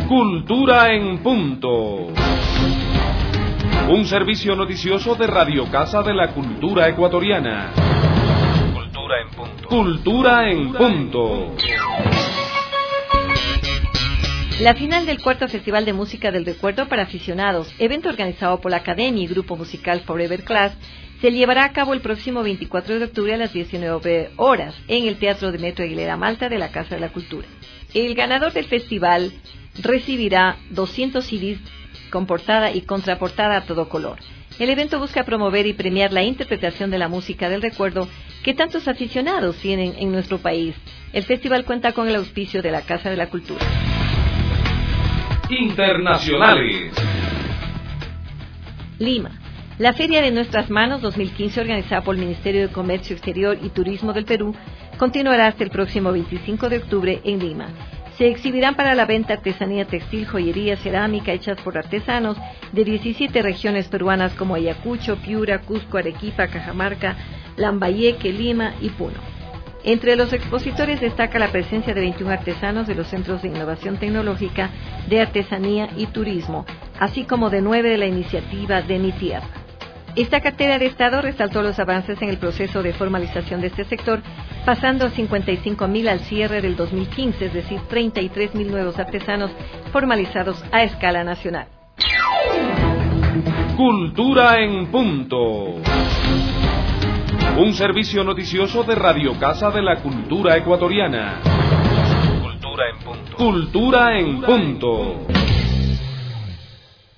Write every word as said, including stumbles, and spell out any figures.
Cultura en Punto. Un servicio noticioso de Radio Casa de la Cultura Ecuatoriana. Cultura en Punto. Cultura en Punto. La final del cuarto Festival de Música del Recuerdo para Aficionados, evento organizado por la Academia y Grupo Musical Forever Class, se llevará a cabo el próximo veinticuatro de octubre a las diecinueve horas en el Teatro Demetrio Aguilera Malta de la Casa de la Cultura. El ganador del festival recibirá doscientos C Ds con portada y contraportada a todo color. El evento busca promover y premiar la interpretación de la música del recuerdo que tantos aficionados tienen en nuestro país. El festival cuenta con el auspicio de la Casa de la Cultura. Internacionales. Lima. La Feria de Nuestras Manos dos mil quince, organizada por el Ministerio de Comercio Exterior y Turismo del Perú, continuará hasta el próximo veinticinco de octubre en Lima. Se exhibirán para la venta artesanía textil, joyería, cerámica hechas por artesanos de diecisiete regiones peruanas como Ayacucho, Piura, Cusco, Arequipa, Cajamarca, Lambayeque, Lima y Puno. Entre los expositores destaca la presencia de veintiún artesanos de los Centros de Innovación Tecnológica, de Artesanía y Turismo, así como de nueve de la iniciativa de Mi Tierra. Esta cartera de Estado resaltó los avances en el proceso de formalización de este sector, pasando a cincuenta y cinco mil al cierre del dos mil quince, es decir, treinta y tres mil nuevos artesanos formalizados a escala nacional. Cultura en Punto. Un servicio noticioso de Radio Casa de la Cultura Ecuatoriana. Cultura en Punto. Cultura en Punto.